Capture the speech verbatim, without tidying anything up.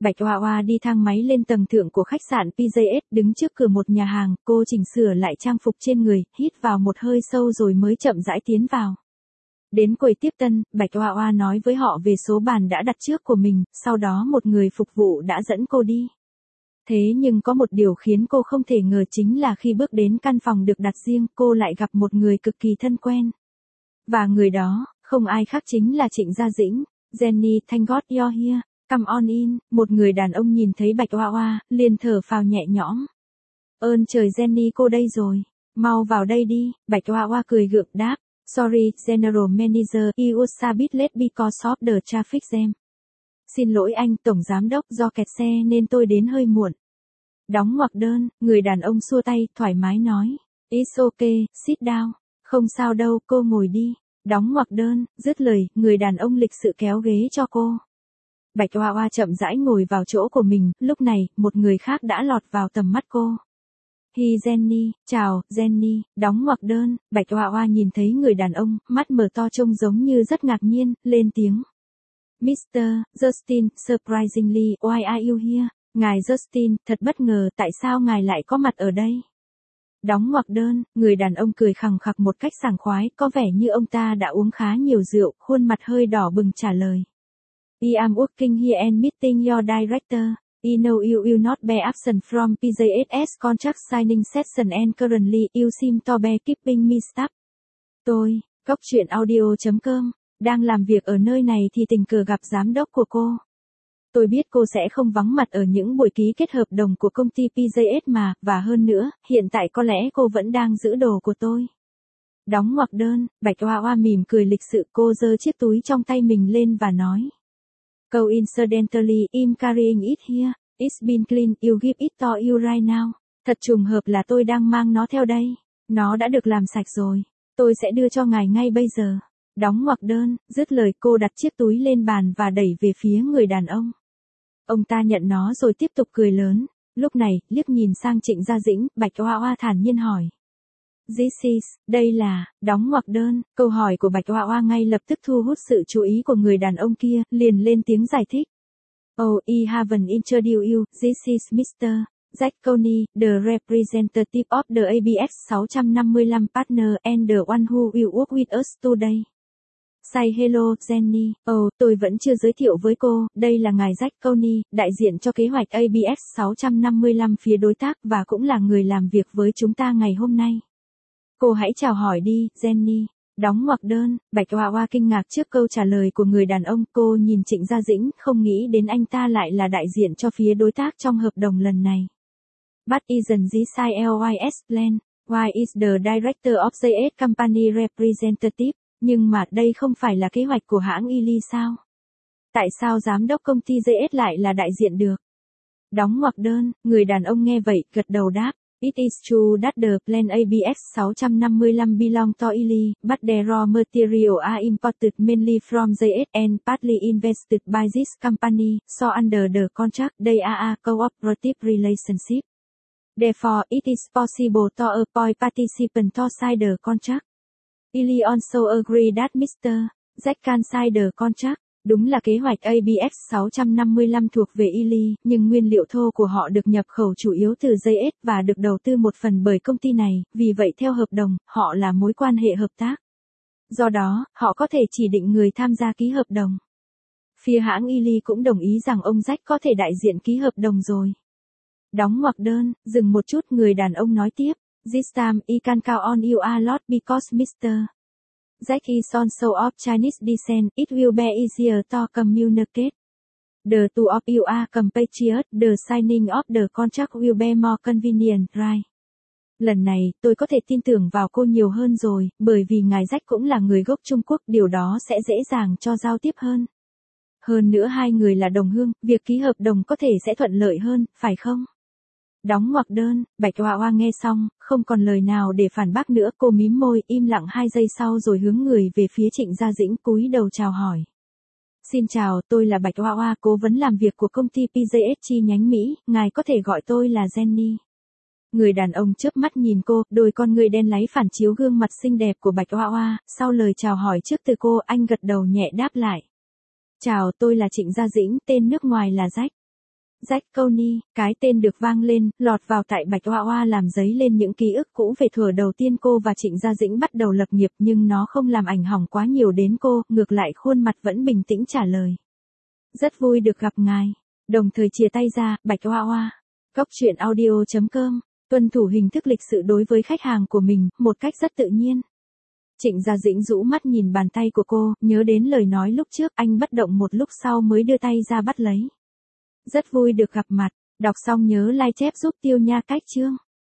Bạch Hoa Hoa đi thang máy lên tầng thượng của khách sạn pê gi ét, đứng trước cửa một nhà hàng, cô chỉnh sửa lại trang phục trên người, hít vào một hơi sâu rồi mới chậm rãi tiến vào. Đến quầy tiếp tân, Bạch Hoa Hoa nói với họ về số bàn đã đặt trước của mình, sau đó một người phục vụ đã dẫn cô đi. Thế nhưng có một điều khiến cô không thể ngờ chính là khi bước đến căn phòng được đặt riêng, cô lại gặp một người cực kỳ thân quen. Và người đó, không ai khác chính là Trịnh Gia Dĩnh. Jenny, thank God you're here. Come on in. Một người đàn ông nhìn thấy Bạch Hoa Hoa, liền thở phào nhẹ nhõm. Ơn trời Jenny, cô đây rồi. Mau vào đây đi. Bạch Hoa Hoa cười gượng đáp. Sorry, General Manager, I was a bit late because of the traffic jam. Xin lỗi anh, Tổng Giám đốc, do kẹt xe nên tôi đến hơi muộn. Đóng ngoặc đơn, người đàn ông xua tay, thoải mái nói. It's okay, sit down. Không sao đâu, cô ngồi đi. Đóng ngoặc đơn, dứt lời, người đàn ông lịch sự kéo ghế cho cô. Bạch Hoa Hoa chậm rãi ngồi vào chỗ của mình, lúc này, một người khác đã lọt vào tầm mắt cô. Hi Jenny, chào, Jenny, đóng ngoặc đơn, Bạch Hoa Hoa nhìn thấy người đàn ông, mắt mở to trông giống như rất ngạc nhiên, lên tiếng. mít-tơ Justin, surprisingly, why are you here? Ngài Justin, thật bất ngờ, tại sao ngài lại có mặt ở đây? Đóng ngoặc đơn, người đàn ông cười khằng khặc một cách sảng khoái, có vẻ như ông ta đã uống khá nhiều rượu, khuôn mặt hơi đỏ bừng trả lời. I am working here and meeting your director. I know you will not be absent from pê gi ét contract signing session and currently you seem to be keeping me stuck. Tôi, Cốc Truyện Audio chấm com, đang làm việc ở nơi này thì tình cờ gặp giám đốc của cô. Tôi biết cô sẽ không vắng mặt ở những buổi ký kết hợp đồng của công ty pê gi ét mà, và hơn nữa, hiện tại có lẽ cô vẫn đang giữ đồ của tôi. Đóng ngoặc đơn, Bạch Hoa Hoa mỉm cười lịch sự, cô giơ chiếc túi trong tay mình lên và nói. Coincidentally, I'm carrying it here. It's been clean, you give it to you right now. Thật trùng hợp là tôi đang mang nó theo đây. Nó đã được làm sạch rồi. Tôi sẽ đưa cho ngài ngay bây giờ. Đóng ngoặc đơn, dứt lời cô đặt chiếc túi lên bàn và đẩy về phía người đàn ông. Ông ta nhận nó rồi tiếp tục cười lớn. Lúc này, liếc nhìn sang Trịnh Gia Dĩnh, Bạch Hoa Hoa thản nhiên hỏi. This is, đây là, đóng ngoặc đơn, câu hỏi của Bạch Hoa Hoa ngay lập tức thu hút sự chú ý của người đàn ông kia, liền lên tiếng giải thích. Oh, I haven't introduced you, this is mít-tơ Jack Coney, the representative of the A B S sáu năm lăm partner and the one who will work with us today. Say hello, Jenny. Oh, tôi vẫn chưa giới thiệu với cô, đây là ngài Jack Coney, đại diện cho kế hoạch A B S sáu năm lăm phía đối tác và cũng là người làm việc với chúng ta ngày hôm nay. Cô hãy chào hỏi đi, Jenny. Đóng ngoặc đơn, Bạch Hoa Hoa kinh ngạc trước câu trả lời của người đàn ông, cô nhìn Trịnh Gia Dĩnh, không nghĩ đến anh ta lại là đại diện cho phía đối tác trong hợp đồng lần này. But isn't this I L Y S plan? Why is the director of the company representative? Nhưng mà đây không phải là kế hoạch của hãng Ily sao? Tại sao giám đốc công ty giê ét lại là đại diện được? Đóng ngoặc đơn, người đàn ông nghe vậy, gật đầu đáp. It is true that the plan A B S sáu năm lăm belong to Ily, but the raw material are imported mainly from the U S and partly invested by this company, so under the contract they are a cooperative relationship. Therefore, it is possible to appoint participants to sign the contract. Ily also agree that mít-tơ Jack can sign the contract. Đúng là kế hoạch A B S sáu năm lăm thuộc về Ily, nhưng nguyên liệu thô của họ được nhập khẩu chủ yếu từ giê ét và được đầu tư một phần bởi công ty này, vì vậy theo hợp đồng, họ là mối quan hệ hợp tác. Do đó, họ có thể chỉ định người tham gia ký hợp đồng. Phía hãng Ily cũng đồng ý rằng ông Jack có thể đại diện ký hợp đồng rồi. Đóng ngoặc đơn, dừng một chút, người đàn ông nói tiếp. This time, I can count on you a lot because mít-tơ Jack is also of Chinese descent, it will be easier to communicate. The two of you are compatriots, the signing of the contract will be more convenient, right? Lần này, tôi có thể tin tưởng vào cô nhiều hơn rồi, bởi vì ngài Jack cũng là người gốc Trung Quốc, điều đó sẽ dễ dàng cho giao tiếp hơn. Hơn nữa hai người là đồng hương, việc ký hợp đồng có thể sẽ thuận lợi hơn, phải không? Đóng ngoặc đơn, Bạch Hoa Hoa nghe xong, không còn lời nào để phản bác nữa, cô mím môi, im lặng hai giây sau rồi hướng người về phía Trịnh Gia Dĩnh, cúi đầu chào hỏi. Xin chào, tôi là Bạch Hoa Hoa, cố vấn làm việc của công ty pê gi ét chi nhánh Mỹ, ngài có thể gọi tôi là Jenny. Người đàn ông chớp mắt nhìn cô, đôi con người đen láy phản chiếu gương mặt xinh đẹp của Bạch Hoa Hoa, sau lời chào hỏi trước từ cô, anh gật đầu nhẹ đáp lại. Chào, tôi là Trịnh Gia Dĩnh, tên nước ngoài là Jack. Jack Coney, cái tên được vang lên, lọt vào tại Bạch Oa Oa làm dấy lên những ký ức cũ về thuở đầu tiên cô và Trịnh Gia Dĩnh bắt đầu lập nghiệp, nhưng nó không làm ảnh hưởng quá nhiều đến cô, ngược lại khuôn mặt vẫn bình tĩnh trả lời. Rất vui được gặp ngài. Đồng thời chia tay ra, Bạch Oa Oa. Cốc truyện audio chấm com, tuân thủ hình thức lịch sự đối với khách hàng của mình, một cách rất tự nhiên. Trịnh Gia Dĩnh rũ mắt nhìn bàn tay của cô, nhớ đến lời nói lúc trước, anh bất động một lúc sau mới đưa tay ra bắt lấy. Rất vui được gặp mặt, đọc xong nhớ like chép giúp Tiêu Nha Cách chương.